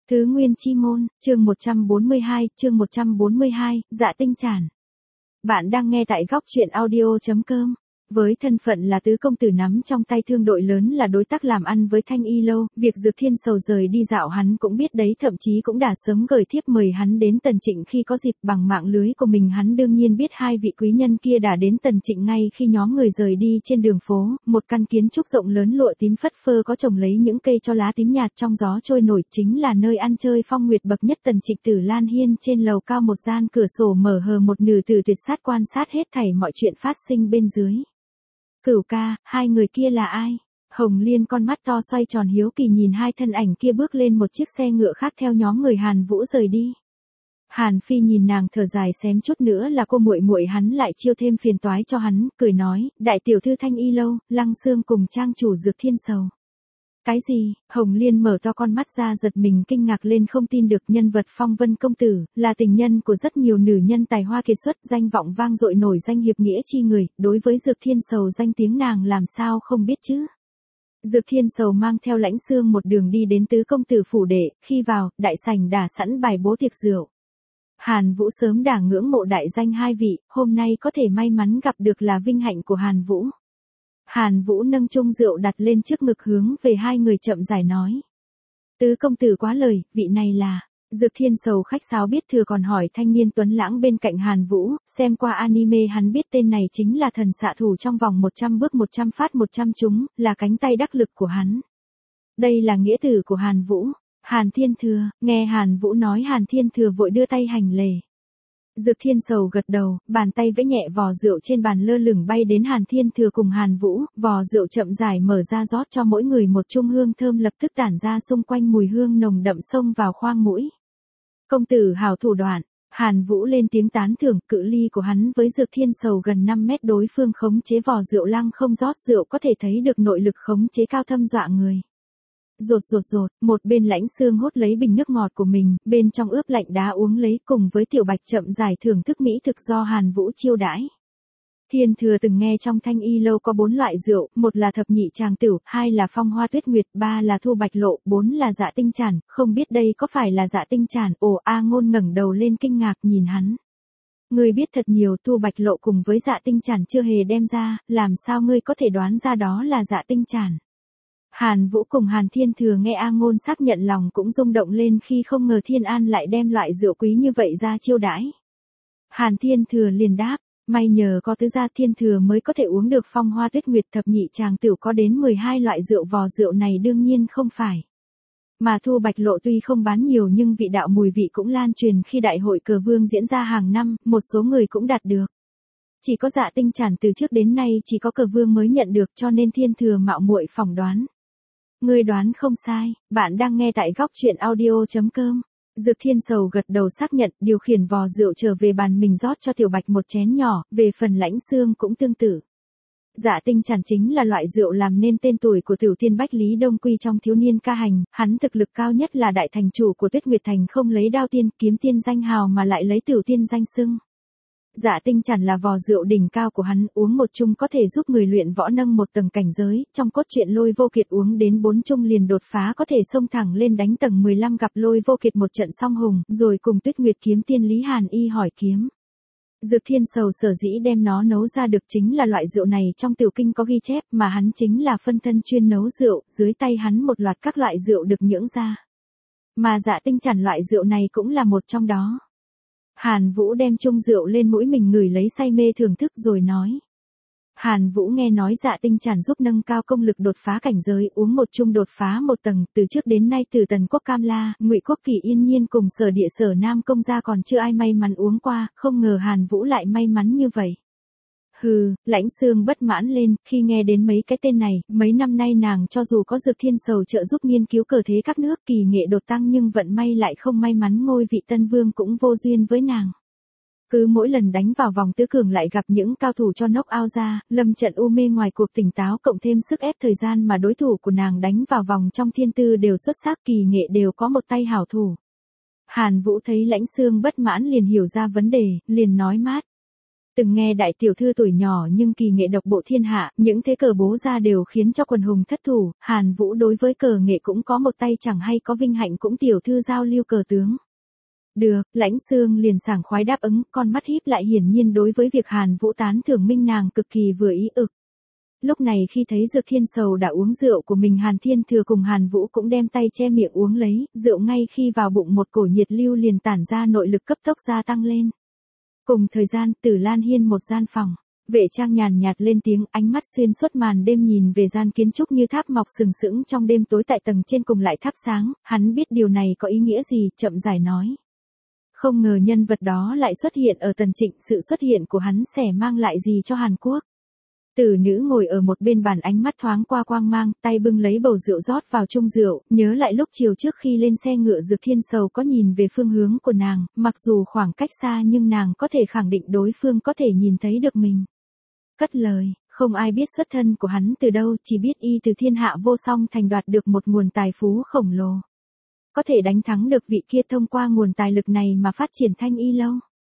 Tứ Nguyên Chi Môn, chương 142, Dạ Tinh Tràn. Bạn đang nghe tại góc truyện audio.com. Với thân phận là tứ công tử nắm trong tay thương đội lớn là đối tác làm ăn với Thanh Y Lâu, việc Dược Thiên Sầu rời đi dạo hắn cũng biết đấy, thậm chí cũng đã sớm gửi thiếp mời hắn đến Tần Trịnh khi có dịp. Bằng mạng lưới của mình hắn đương nhiên biết hai vị quý nhân kia đã đến Tần Trịnh ngay khi nhóm người rời đi. Trên đường phố, một căn kiến trúc rộng lớn lụa tím phất phơ có trồng lấy những cây cho lá tím nhạt trong gió trôi nổi, chính là nơi ăn chơi phong nguyệt bậc nhất Tần Trịnh. Tử Lan Hiên trên lầu cao, một gian cửa sổ mở hờ một nửa từ tuyệt sát quan sát hết thảy mọi chuyện phát sinh bên dưới. Cửu ca, hai người kia là ai? Hồng Liên con mắt to xoay tròn hiếu kỳ nhìn hai thân ảnh kia bước lên một chiếc xe ngựa khác theo nhóm người Hàn Vũ rời đi. Hàn Phi nhìn nàng thở dài, xém chút nữa là cô muội muội hắn lại chiêu thêm phiền toái cho hắn, cười nói, đại tiểu thư Thanh Y Lâu, Lăng Xương cùng trang chủ Dược Thiên Sầu. Cái gì? Hồng Liên mở to con mắt ra giật mình kinh ngạc lên không tin được. Nhân vật Phong Vân công tử, là tình nhân của rất nhiều nữ nhân tài hoa kiệt xuất, danh vọng vang dội, nổi danh hiệp nghĩa chi người, đối với Dược Thiên Sầu danh tiếng nàng làm sao không biết chứ. Dược Thiên Sầu mang theo Lãnh Xương một đường đi đến tứ công tử phủ đệ, khi vào, đại sảnh đã sẵn bài bố tiệc rượu. Hàn Vũ sớm đã ngưỡng mộ đại danh hai vị, hôm nay có thể may mắn gặp được là vinh hạnh của Hàn Vũ. Hàn Vũ nâng chung rượu đặt lên trước ngực hướng về hai người chậm rãi nói. Tứ công tử quá lời, vị này là... Dược Thiên Sầu khách sáo biết thừa còn hỏi thanh niên tuấn lãng bên cạnh Hàn Vũ, xem qua anime hắn biết tên này chính là thần xạ thủ trong vòng 100 bước 100 phát 100 trúng, là cánh tay đắc lực của hắn. Đây là nghĩa tử của Hàn Vũ. Hàn Thiên Thừa, nghe Hàn Vũ nói Hàn Thiên Thừa vội đưa tay hành lễ. Dược Thiên Sầu gật đầu, bàn tay vẫy nhẹ, vò rượu trên bàn lơ lửng bay đến Hàn Thiên Thừa cùng Hàn Vũ, vò rượu chậm rãi mở ra rót cho mỗi người một chung hương thơm lập tức tản ra xung quanh, mùi hương nồng đậm xông vào khoang mũi. Công tử hảo thủ đoạn, Hàn Vũ lên tiếng tán thưởng. Cự ly của hắn với Dược Thiên Sầu gần 5 mét, đối phương khống chế vò rượu lăng không rót rượu có thể thấy được nội lực khống chế cao thâm dọa người. Rột, một bên Lãnh Xương hốt lấy bình nước ngọt của mình, bên trong ướp lạnh đá uống lấy, cùng với Tiểu Bạch chậm rãi thưởng thức mỹ thực do Hàn Vũ chiêu đãi. Thiên Thừa từng nghe trong Thanh Y Lâu có 4 loại rượu, một là thập nhị tràng tửu, 2 là phong hoa tuyết nguyệt, 3 là thu bạch lộ, 4 là dạ tinh tràn, không biết đây có phải là dạ tinh tràn. Ồ, A Ngôn ngẩng đầu lên kinh ngạc nhìn hắn. Ngươi biết thật nhiều, thu bạch lộ cùng với dạ tinh tràn chưa hề đem ra, làm sao ngươi có thể đoán ra đó là dạ tinh tràn? Hàn Vũ cùng Hàn Thiên Thừa nghe A Ngôn xác nhận lòng cũng rung động lên khi không ngờ Thiên An lại đem loại rượu quý như vậy ra chiêu đãi. Hàn Thiên Thừa liền đáp, may nhờ có tứ gia Thiên Thừa mới có thể uống được phong hoa tuyết nguyệt, thập nhị tràng tửu có đến 12 loại rượu, vò rượu này đương nhiên không phải. Mà thu bạch lộ tuy không bán nhiều nhưng vị đạo mùi vị cũng lan truyền, khi đại hội cờ vương diễn ra hàng năm, một số người cũng đạt được. Chỉ có dạ tinh tràn từ trước đến nay chỉ có cờ vương mới nhận được, cho nên Thiên Thừa mạo muội phỏng đoán. Ngươi đoán không sai, bạn đang nghe tại góc truyện audio.com. Dược Thiên Sầu gật đầu xác nhận, điều khiển vò rượu trở về bàn mình rót cho Tiểu Bạch một chén nhỏ, về phần Lãnh Xương cũng tương tự. Dạ tinh tràn chính là loại rượu làm nên tên tuổi của Tiểu Tiên Bách Lý Đông Quy trong thiếu niên ca hành, hắn thực lực cao nhất là đại thành chủ của Tuyết Nguyệt Thành, không lấy đao tiên, kiếm tiên danh hào mà lại lấy Tiểu Tiên danh xưng. Dạ tinh tràn là vò rượu đỉnh cao của hắn, uống một chung có thể giúp người luyện võ nâng một tầng cảnh giới, trong cốt truyện Lôi Vô Kiệt uống đến 4 chung liền đột phá, có thể xông thẳng lên đánh tầng 15, gặp Lôi Vô Kiệt một trận song hùng, rồi cùng Tuyết Nguyệt kiếm tiên Lý Hàn Y hỏi kiếm. Dược Thiên Sầu sở dĩ đem nó nấu ra được chính là loại rượu này trong tiểu kinh có ghi chép, mà hắn chính là phân thân chuyên nấu rượu, dưới tay hắn một loạt các loại rượu được nhưỡng ra. Mà dạ tinh tràn loại rượu này cũng là một trong đó. Hàn Vũ đem chung rượu lên mũi mình ngửi lấy say mê thưởng thức rồi nói. Hàn Vũ nghe nói dạ tinh tràn giúp nâng cao công lực, đột phá cảnh giới, uống một chung đột phá một tầng, từ trước đến nay từ Tần Quốc Cam La, Ngụy Quốc Kỳ Yên Nhiên cùng Sở Địa Sở Nam Công gia còn chưa ai may mắn uống qua, không ngờ Hàn Vũ lại may mắn như vậy. Hừ, Lãnh Xương bất mãn lên, khi nghe đến mấy cái tên này, mấy năm nay nàng cho dù có Dược Thiên Sầu trợ giúp nghiên cứu cờ thế các nước, kỳ nghệ đột tăng, nhưng vận may lại không may mắn, ngôi vị tân vương cũng vô duyên với nàng. Cứ mỗi lần đánh vào vòng tứ cường lại gặp những cao thủ cho knock out ra, lâm trận u mê, ngoài cuộc tỉnh táo cộng thêm sức ép thời gian mà đối thủ của nàng đánh vào vòng trong thiên tư đều xuất sắc, kỳ nghệ đều có một tay hảo thủ. Hàn Vũ thấy Lãnh Xương bất mãn liền hiểu ra vấn đề, liền nói mát. Từng nghe đại tiểu thư tuổi nhỏ nhưng kỳ nghệ độc bộ thiên hạ, những thế cờ bố ra đều khiến cho quần hùng thất thủ, Hàn Vũ đối với cờ nghệ cũng có một tay chẳng hay có vinh hạnh cũng tiểu thư giao lưu cờ tướng. Được, Lãnh Xương liền sảng khoái đáp ứng, con mắt híp lại hiển nhiên đối với việc Hàn Vũ tán thưởng minh nàng cực kỳ vừa ý ực. Lúc này khi thấy Dược Thiên Sầu đã uống rượu của mình, Hàn Thiên Thừa cùng Hàn Vũ cũng đem tay che miệng uống lấy, rượu ngay khi vào bụng một cổ nhiệt lưu liền tản ra nội lực cấp tốc gia tăng lên. Cùng thời gian, Tử Lan Hiên một gian phòng, Vệ Trang nhàn nhạt lên tiếng, ánh mắt xuyên suốt màn đêm nhìn về gian kiến trúc như tháp mọc sừng sững trong đêm tối tại tầng trên cùng lại thắp sáng, hắn biết điều này có ý nghĩa gì, chậm rãi nói. Không ngờ nhân vật đó lại xuất hiện ở Tần Trịnh, sự xuất hiện của hắn sẽ mang lại gì cho Hàn Quốc. Tử nữ ngồi ở một bên bàn, ánh mắt thoáng qua quang mang, tay bưng lấy bầu rượu rót vào chung rượu, nhớ lại lúc chiều trước khi lên xe ngựa Dược Thiên Sầu có nhìn về phương hướng của nàng, mặc dù khoảng cách xa nhưng nàng có thể khẳng định đối phương có thể nhìn thấy được mình. Cất lời, không ai biết xuất thân của hắn từ đâu, chỉ biết y từ thiên hạ vô song thành đoạt được một nguồn tài phú khổng lồ. Có thể đánh thắng được vị kia thông qua nguồn tài lực này mà phát triển Thanh Y Lâu.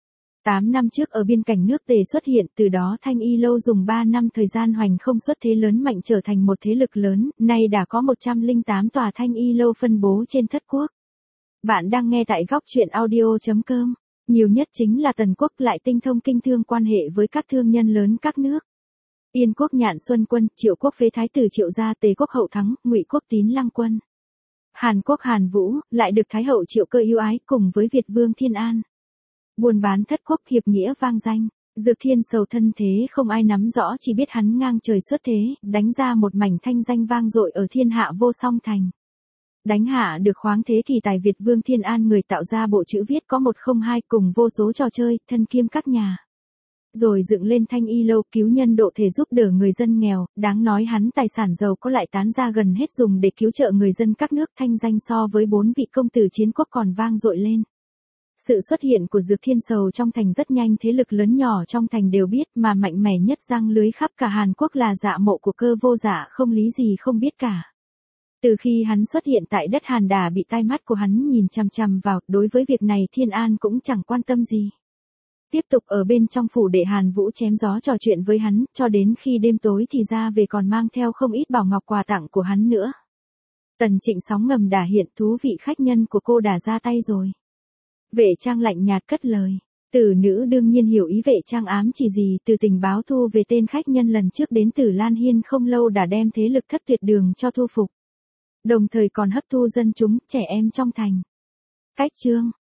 8 năm trước ở biên cảnh nước Tề xuất hiện, từ đó Thanh Y Lâu dùng 3 năm thời gian hoành không xuất thế lớn mạnh trở thành một thế lực lớn, nay đã có 108 tòa Thanh Y Lâu phân bố trên thất quốc. Bạn đang nghe tại góc truyện audio.com. Nhiều nhất chính là Tần Quốc lại tinh thông kinh thương quan hệ với các thương nhân lớn các nước. Yên Quốc Nhạn Xuân Quân, Triệu Quốc phế thái tử Triệu gia, Tề Quốc Hậu Thắng, Ngụy Quốc Tín Lăng Quân. Hàn Quốc Hàn Vũ, lại được Thái hậu Triệu Cơ yêu ái cùng với Việt Vương Thiên An. Buôn bán thất quốc hiệp nghĩa vang danh, Dược Thiên Sầu thân thế không ai nắm rõ, chỉ biết hắn ngang trời xuất thế, đánh ra một mảnh thanh danh vang dội ở thiên hạ vô song thành. Đánh hạ được khoáng thế kỳ tài Việt Vương Thiên An, người tạo ra bộ chữ viết có 102 cùng vô số trò chơi, thân kiêm các nhà. Rồi dựng lên Thanh Y Lâu, cứu nhân độ thể giúp đỡ người dân nghèo, đáng nói hắn tài sản giàu có lại tán ra gần hết dùng để cứu trợ người dân các nước, thanh danh so với 4 vị công tử chiến quốc còn vang dội lên. Sự xuất hiện của Dược Thiên Sầu trong thành rất nhanh, thế lực lớn nhỏ trong thành đều biết, mà mạnh mẽ nhất giăng lưới khắp cả Hàn Quốc là Dạ Mộ của Cơ Vô Dạ, không lý gì không biết cả. Từ khi hắn xuất hiện tại đất Hàn Đà bị tai mắt của hắn nhìn chằm chằm vào, đối với việc này Thiên An cũng chẳng quan tâm gì. Tiếp tục ở bên trong phủ để Hàn Vũ chém gió trò chuyện với hắn, cho đến khi đêm tối thì ra về còn mang theo không ít bảo ngọc quà tặng của hắn nữa. Tần Trịnh sóng ngầm đã hiện, thú vị khách nhân của cô đã ra tay rồi. Vệ Trang lạnh nhạt cất lời. Tử nữ đương nhiên hiểu ý Vệ Trang ám chỉ gì, từ tình báo thu về tên khách nhân lần trước đến Tử Lan Hiên không lâu đã đem thế lực Thất Tuyệt Đường cho thu phục. Đồng thời còn hấp thu dân chúng, trẻ em trong thành. Cách chương